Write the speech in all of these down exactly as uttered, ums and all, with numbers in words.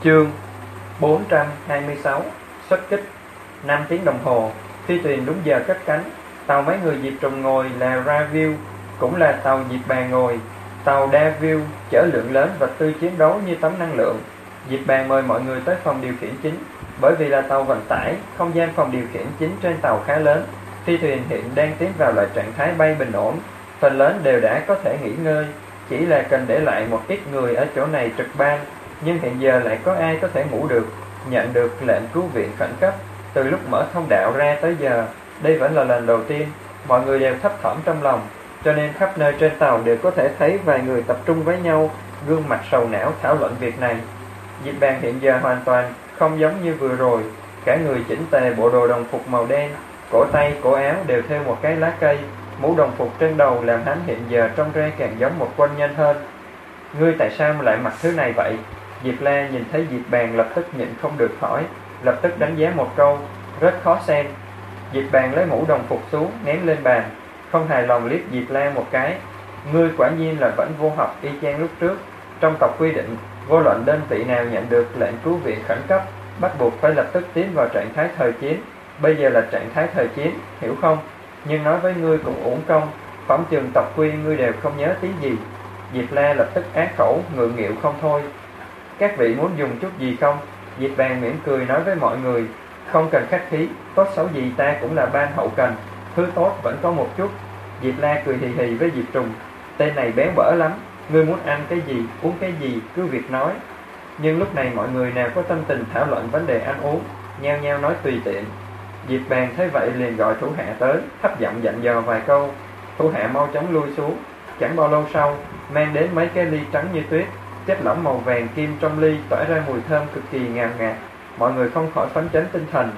Chương bốn trăm hai mươi sáu. Xuất kích. Năm tiếng đồng hồ, phi thuyền đúng giờ cất cánh. Tàu mấy người Diệp Trùng ngồi là Raville, cũng là tàu Diệp Bàn ngồi. Tàu Daville chở lượng lớn vật tư chiến đấu như tấm năng lượng. Diệp Bàn mời mọi người tới phòng điều khiển chính. Bởi vì là tàu vận tải, không gian phòng điều khiển chính trên tàu khá lớn. Phi thuyền hiện đang tiến vào loại trạng thái bay bình ổn, phần lớn đều đã có thể nghỉ ngơi, chỉ là cần để lại một ít người ở chỗ này trực ban. Nhưng hiện giờ lại có ai có thể ngủ được, nhận được lệnh cứu viện khẩn cấp. Từ lúc mở thông đạo ra tới giờ, đây vẫn là lần đầu tiên. Mọi người đều thấp thỏm trong lòng, cho nên khắp nơi trên tàu đều có thể thấy vài người tập trung với nhau, gương mặt sầu não thảo luận việc này. Diệp Bàn hiện giờ hoàn toàn không giống như vừa rồi. Cả người chỉnh tề bộ đồ đồng phục màu đen, cổ tay cổ áo đều thêu một cái lá cây. Mũ đồng phục trên đầu làm hắn hiện giờ trông ra càng giống một quân nhân hơn. Ngươi tại sao lại mặc thứ này vậy? Diệp La nhìn thấy Diệp Bàn lập tức nhịn không được hỏi, lập tức đánh giá một câu, rất khó xem. Diệp Bàn lấy mũ đồng phục xuống, ném lên bàn, không hài lòng liếc Diệp La một cái. Ngươi quả nhiên là vẫn vô học y chang lúc trước. Trong tộc quy định, vô luận đơn vị nào nhận được lệnh cứu viện khẩn cấp, bắt buộc phải lập tức tiến vào trạng thái thời chiến. Bây giờ là trạng thái thời chiến, hiểu không? Nhưng nói với ngươi cũng uổng công, phỏng chừng tộc quy ngươi đều không nhớ tí gì. Diệp La lập tức ác khẩu, ngượng nghịu không thôi. Các vị muốn dùng chút gì không? Diệp Bàn mỉm cười nói với mọi người, không cần khách khí, tốt xấu gì ta cũng là ban hậu cần, thứ tốt vẫn có một chút. Diệp La cười hì hì với Diệp Trùng, tên này béo bở lắm, ngươi muốn ăn cái gì, uống cái gì, cứ việc nói. Nhưng lúc này mọi người nào có tâm tình thảo luận vấn đề ăn uống, nhao nhao nói tùy tiện. Diệp Bàn thấy vậy liền gọi thủ hạ tới, thấp giọng dặn dò vài câu. Thủ hạ mau chóng lui xuống. Chẳng bao lâu sau, mang đến mấy cái ly trắng như tuyết, chất lỏng màu vàng kim trong ly tỏa ra mùi thơm cực kỳ ngào ngạt. Mọi người không khỏi phấn chấn tinh thần.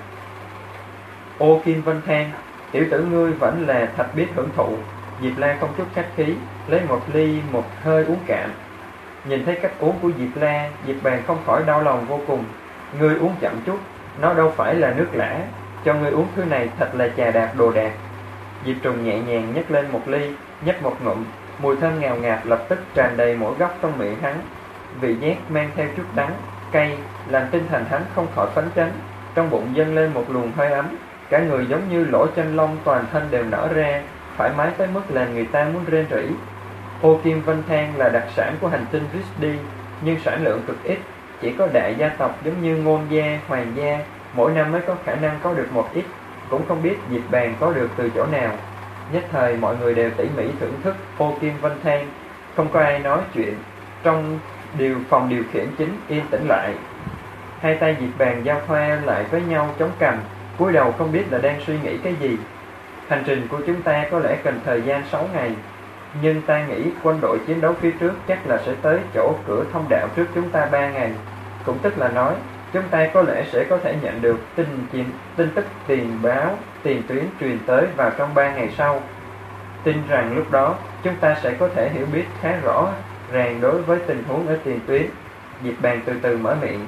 Ô Kim Vân than, tiểu tử ngươi vẫn là thật biết hưởng thụ. Diệp La không chút khách khí, lấy một ly một hơi uống cạn. Nhìn thấy cách uống của Diệp La, Diệp Bàn không khỏi đau lòng vô cùng. Ngươi uống chậm chút, nó đâu phải là nước lã, cho ngươi uống thứ này thật là chà đạp đồ đạc. Diệp Trùng nhẹ nhàng nhấc lên một ly, nhấp một ngụm, mùi thơm ngào ngạt lập tức tràn đầy mỗi góc trong miệng hắn. Vị giác mang theo chút đắng, cay, làm tinh thần hắn không khỏi phấn chấn. Trong bụng dâng lên một luồng hơi ấm, cả người giống như lỗ chân lông toàn thân đều nở ra, thoải mái tới mức làm người ta muốn rên rỉ. Ô Kim Vân than là đặc sản của hành tinh Rizdi, nhưng sản lượng cực ít, chỉ có đại gia tộc giống như Ngôn gia, Hoàng gia mỗi năm mới có khả năng có được một ít, cũng không biết Diệp Bàn có được từ chỗ nào. Nhất thời mọi người đều tỉ mỉ thưởng thức Ô Kim Vân than, không có ai nói chuyện. Trong điều phòng điều khiển chính yên tĩnh lại. Hai tay Diệp Bàn giao thoa lại với nhau chống cằm, cúi đầu không biết là đang suy nghĩ cái gì. Hành trình của chúng ta có lẽ cần thời gian sáu ngày, nhưng ta nghĩ quân đội chiến đấu phía trước chắc là sẽ tới chỗ cửa thông đạo trước chúng ta ba ngày. Cũng tức là nói, chúng ta có lẽ sẽ có thể nhận được tin, tin, tin tức tiền báo, tiền tuyến truyền tới vào trong ba ngày sau. Tin rằng lúc đó chúng ta sẽ có thể hiểu biết khá rõ ràng đối với tình huống ở tiền tuyến. Diệp Bàn từ từ mở miệng.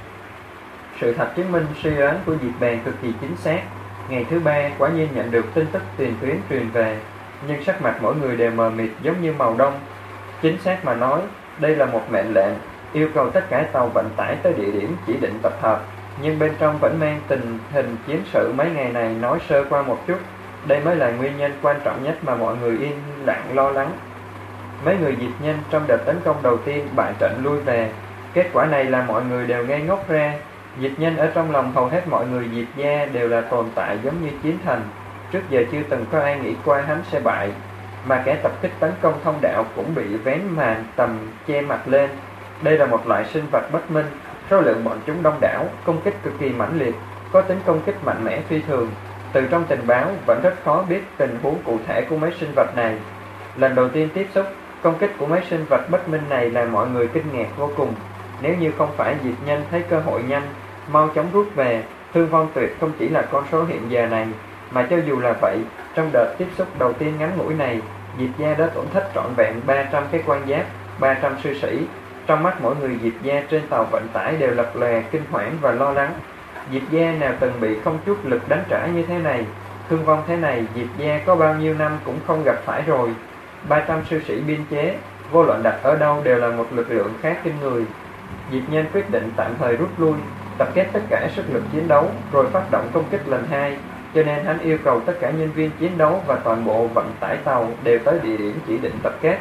Sự thật chứng minh suy đoán của Diệp Bàn cực kỳ chính xác. Ngày thứ ba quả nhiên nhận được tin tức tiền tuyến truyền về, nhưng sắc mặt mỗi người đều mờ mịt giống như màu đông. Chính xác mà nói, đây là một mệnh lệnh yêu cầu tất cả tàu vận tải tới địa điểm chỉ định tập hợp, nhưng bên trong vẫn mang tình hình chiến sự mấy ngày này nói sơ qua một chút. Đây mới là nguyên nhân quan trọng nhất mà mọi người yên lặng lo lắng. Mấy người Diệp Nhân trong đợt tấn công đầu tiên bại trận lui về. Kết quả này là mọi người đều ngây ngốc ra. Diệp Nhân ở trong lòng hầu hết mọi người Diệp gia đều là tồn tại giống như chiến thần. Trước giờ chưa từng có ai nghĩ qua hắn sẽ bại. Mà kẻ tập kích tấn công thông đạo cũng bị vén màn tầm che mặt lên. Đây là một loại sinh vật bất minh, số lượng bọn chúng đông đảo, công kích cực kỳ mãnh liệt, có tính công kích mạnh mẽ phi thường. Từ trong tình báo vẫn rất khó biết tình huống cụ thể của mấy sinh vật này. Lần đầu tiên tiếp xúc, công kích của mấy sinh vật bất minh này làm mọi người kinh ngạc vô cùng. Nếu như không phải Diệp Nhân thấy cơ hội nhanh, mau chóng rút về, thương vong tuyệt không chỉ là con số hiện giờ này, mà cho dù là vậy, trong đợt tiếp xúc đầu tiên ngắn ngủi này, Diệp gia đã tổn thất trọn vẹn ba trăm cái quan giáp, ba trăm sư sĩ. Trong mắt mỗi người Diệp gia trên tàu vận tải đều lập lòe kinh hoảng và lo lắng. Diệp gia nào từng bị không chút lực đánh trả như thế này, thương vong thế này Diệp gia có bao nhiêu năm cũng không gặp phải rồi. ba trăm sư sĩ biên chế, vô luận đặt ở đâu đều là một lực lượng khá kinh người. Diệp Nhanh quyết định tạm thời rút lui, tập kết tất cả sức lực chiến đấu rồi phát động công kích lần hai, cho nên hắn yêu cầu tất cả nhân viên chiến đấu và toàn bộ vận tải tàu đều tới địa điểm chỉ định tập kết.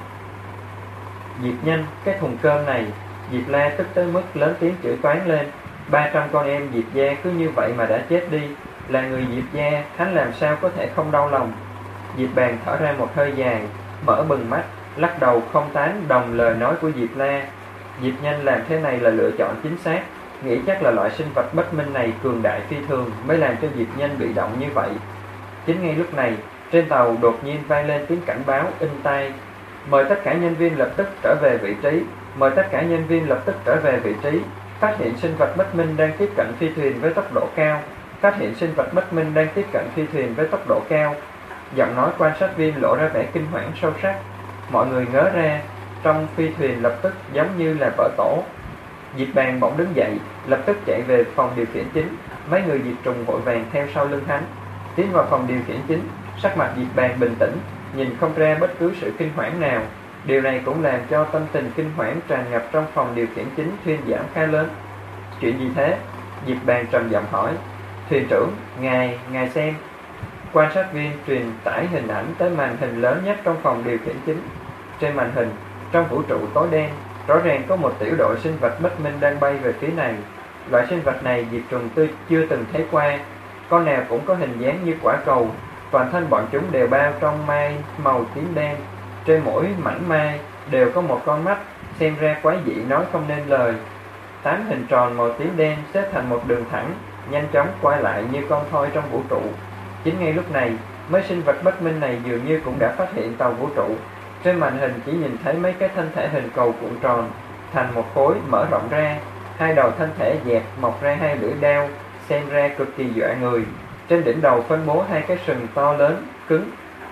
Diệp Nhanh, cái thùng cơm này! Diệp La tức tới mức lớn tiếng chửi toáng lên. Ba trăm con em Diệp gia cứ như vậy mà đã chết đi. Là người Diệp gia, hắn làm sao có thể không đau lòng. Diệp Bàn thở ra một hơi dài, mở bừng mắt, lắc đầu không tán đồng lời nói của Diệp La. Diệp Nhanh làm thế này là lựa chọn chính xác, nghĩ chắc là loại sinh vật bất minh này cường đại phi thường mới làm cho Diệp Nhanh bị động như vậy. Chính ngay lúc này, trên tàu đột nhiên vang lên tiếng cảnh báo in tai: mời tất cả nhân viên lập tức trở về vị trí, mời tất cả nhân viên lập tức trở về vị trí. Phát hiện sinh vật bất minh đang tiếp cận phi thuyền với tốc độ cao. Phát hiện sinh vật bất minh đang tiếp cận phi thuyền với tốc độ cao. Giọng nói quan sát viên lộ ra vẻ kinh hoảng sâu sắc. Mọi người ngớ ra, trong phi thuyền lập tức giống như là vỡ tổ. Diệp Bàn bỗng đứng dậy, lập tức chạy về phòng điều khiển chính. Mấy người Diệp Trùng vội vàng theo sau lưng hắn. Tiến vào phòng điều khiển chính, sắc mặt Diệp Bàn bình tĩnh, nhìn không ra bất cứ sự kinh hoảng nào. Điều này cũng làm cho tâm tình kinh hoảng tràn ngập trong phòng điều khiển chính thuyên giảm khá lớn. Chuyện gì thế? Diệp Bàn trầm giọng hỏi. Thuyền trưởng, ngài, ngài xem. Quan sát viên truyền tải hình ảnh tới màn hình lớn nhất trong phòng điều khiển chính. Trên màn hình, trong vũ trụ tối đen, rõ ràng có một tiểu đội sinh vật bất minh đang bay về phía này. Loại sinh vật này Diệp Trùng Tư chưa từng thấy qua. Con nào cũng có hình dáng như quả cầu. Toàn thân bọn chúng đều bao trong mai màu tím đen. Trên mỗi mảnh mai đều có một con mắt, xem ra quái dị nói không nên lời. Tám hình tròn màu tím đen xếp thành một đường thẳng, nhanh chóng quay lại như con thoi trong vũ trụ. Chính ngay lúc này, mấy sinh vật bất minh này dường như cũng đã phát hiện tàu vũ trụ. Trên màn hình chỉ nhìn thấy mấy cái thân thể hình cầu cuộn tròn thành một khối mở rộng ra, hai đầu thân thể dẹt mọc ra hai lưỡi đao, xem ra cực kỳ dọa người. Trên đỉnh đầu phân bố hai cái sừng to lớn, cứng.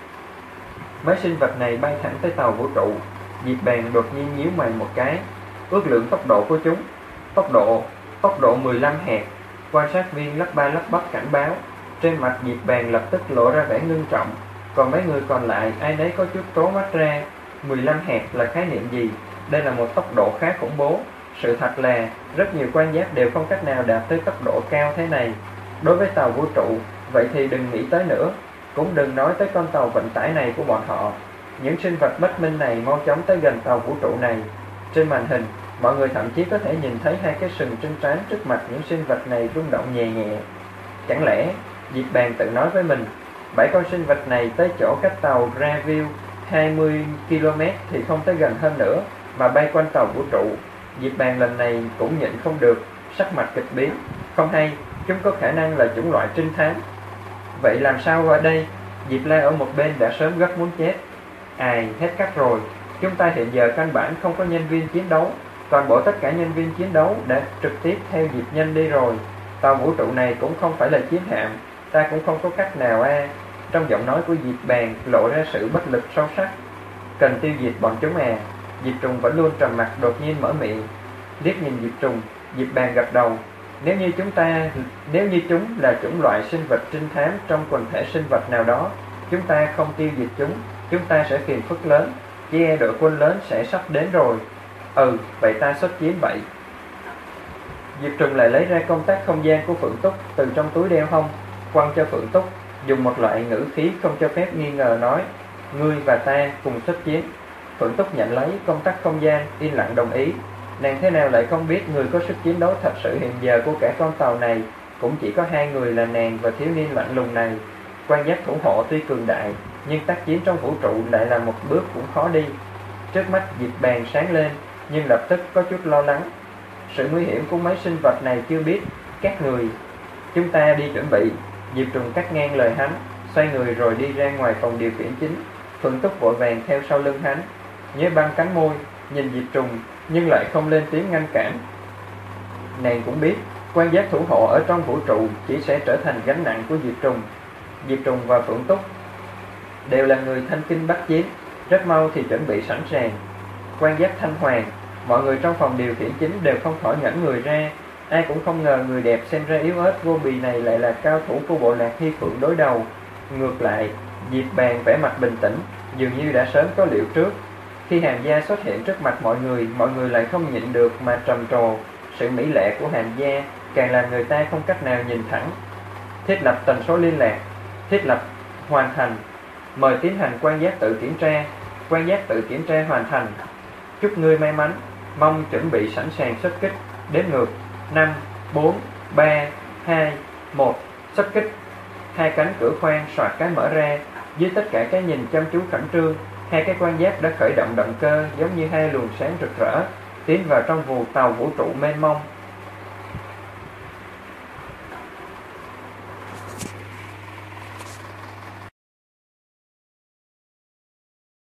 Mấy sinh vật này bay thẳng tới tàu vũ trụ. Diệp Bàn đột nhiên nhíu mày một cái. Ước lượng tốc độ của chúng. Tốc độ, tốc độ mười lăm hạt. Quan sát viên lắp ba lắp bắp cảnh báo. Trên mặt Diệp Bàn lập tức lộ ra vẻ ngưng trọng. Còn mấy người còn lại ai nấy có chút trố mắt ra. mười lăm hạt là khái niệm gì? Đây là một tốc độ khá khủng bố. Sự thật là rất nhiều quan giáp đều không cách nào đạt tới tốc độ cao thế này. Đối với tàu vũ trụ, vậy thì đừng nghĩ tới nữa. Cũng đừng nói tới con tàu vận tải này của bọn họ. Những sinh vật bất minh này mau chóng tới gần tàu vũ trụ này. Trên màn hình, mọi người thậm chí có thể nhìn thấy hai cái sừng trên trán trước mặt những sinh vật này rung động nhẹ nhẹ. Chẳng lẽ, Diệp Bàn tự nói với mình, bảy con sinh vật này tới chỗ cách tàu Raville hai mươi ki lô mét thì không tới gần hơn nữa, mà bay quanh tàu vũ trụ. Diệp Bàn lần này cũng nhịn không được, sắc mặt kịch biến. Không hay, chúng có khả năng là chủng loại trinh thám. Vậy làm sao ở đây? Diệp La ở một bên đã sớm gấp muốn chết. Ai, hết cách rồi. Chúng ta hiện giờ căn bản không có nhân viên chiến đấu. Toàn bộ tất cả nhân viên chiến đấu đã trực tiếp theo Diệp Nhanh đi rồi. Tàu vũ trụ này cũng không phải là chiến hạm. Ta cũng không có cách nào a. À. Trong giọng nói của Diệp Bàn lộ ra sự bất lực sâu sắc. Cần tiêu diệt bọn chúng à? Diệp Trùng vẫn luôn trầm mặc đột nhiên mở miệng. Liếc nhìn Diệp Trùng, Diệp Bàn gật đầu. Nếu như chúng ta, nếu như chúng là chủng loại sinh vật trinh thám trong quần thể sinh vật nào đó, chúng ta không tiêu diệt chúng, chúng ta sẽ phiền phức lớn, chỉ e đội quân lớn sẽ sắp đến rồi. Ừ, vậy ta xuất chiến vậy. Diệp Trùng lại lấy ra công tắc không gian của Phượng Túc từ trong túi đeo hông, quăng cho Phượng Túc, dùng một loại ngữ khí không cho phép nghi ngờ nói: ngươi và ta cùng xuất chiến. Phượng Túc nhận lấy công tắc không gian, yên lặng đồng ý. Nàng thế nào lại không biết người có sức chiến đấu thật sự hiện giờ của cả con tàu này cũng chỉ có hai người là nàng và thiếu niên lạnh lùng này. Quan giác thủ hộ tuy cường đại, nhưng tác chiến trong vũ trụ lại là một bước cũng khó đi. Trước mắt Diệp Bàn sáng lên, nhưng lập tức có chút lo lắng. Sự nguy hiểm của mấy sinh vật này chưa biết. Các người, chúng ta đi chuẩn bị. Diệp Trùng cắt ngang lời hắn, xoay người rồi đi ra ngoài phòng điều khiển chính. Phượng Túc vội vàng theo sau lưng hắn, nhếch băng cánh môi, nhìn Diệp Trùng nhưng lại không lên tiếng ngăn cản. Nàng cũng biết quan giác thủ hộ ở trong vũ trụ chỉ sẽ trở thành gánh nặng của Diệp Trùng. Diệp Trùng và Phượng Túc đều là người thanh kinh bách chiến, rất mau thì chuẩn bị sẵn sàng. Quan giác thanh hoàng, mọi người trong phòng điều khiển chính đều không khỏi ngẩn người ra. Ai cũng không ngờ người đẹp xem ra yếu ớt vô bì này lại là cao thủ của bộ lạc Hy Phượng đối đầu. Ngược lại, Diệp Bàn vẻ mặt bình tĩnh, dường như đã sớm có liệu trước. Khi hàng gia xuất hiện trước mặt mọi người, mọi người lại không nhịn được mà trầm trồ. Sự mỹ lệ của hàng gia càng làm người ta không cách nào nhìn thẳng. Thiết lập tần số liên lạc. Thiết lập hoàn thành. Mời tiến hành quan giác tự kiểm tra. Quan giác tự kiểm tra hoàn thành. Chúc ngươi may mắn. Mong chuẩn bị sẵn sàng xuất kích. Đếm ngược. Năm, bốn, ba, hai, một. Xuất kích. Hai cánh cửa khoang soạt cái mở ra. Dưới tất cả cái nhìn chăm chú khẩn trương, hai cái quan giác đã khởi động động cơ giống như hai luồng sáng rực rỡ tiến vào trong vù tàu vũ trụ mênh mông.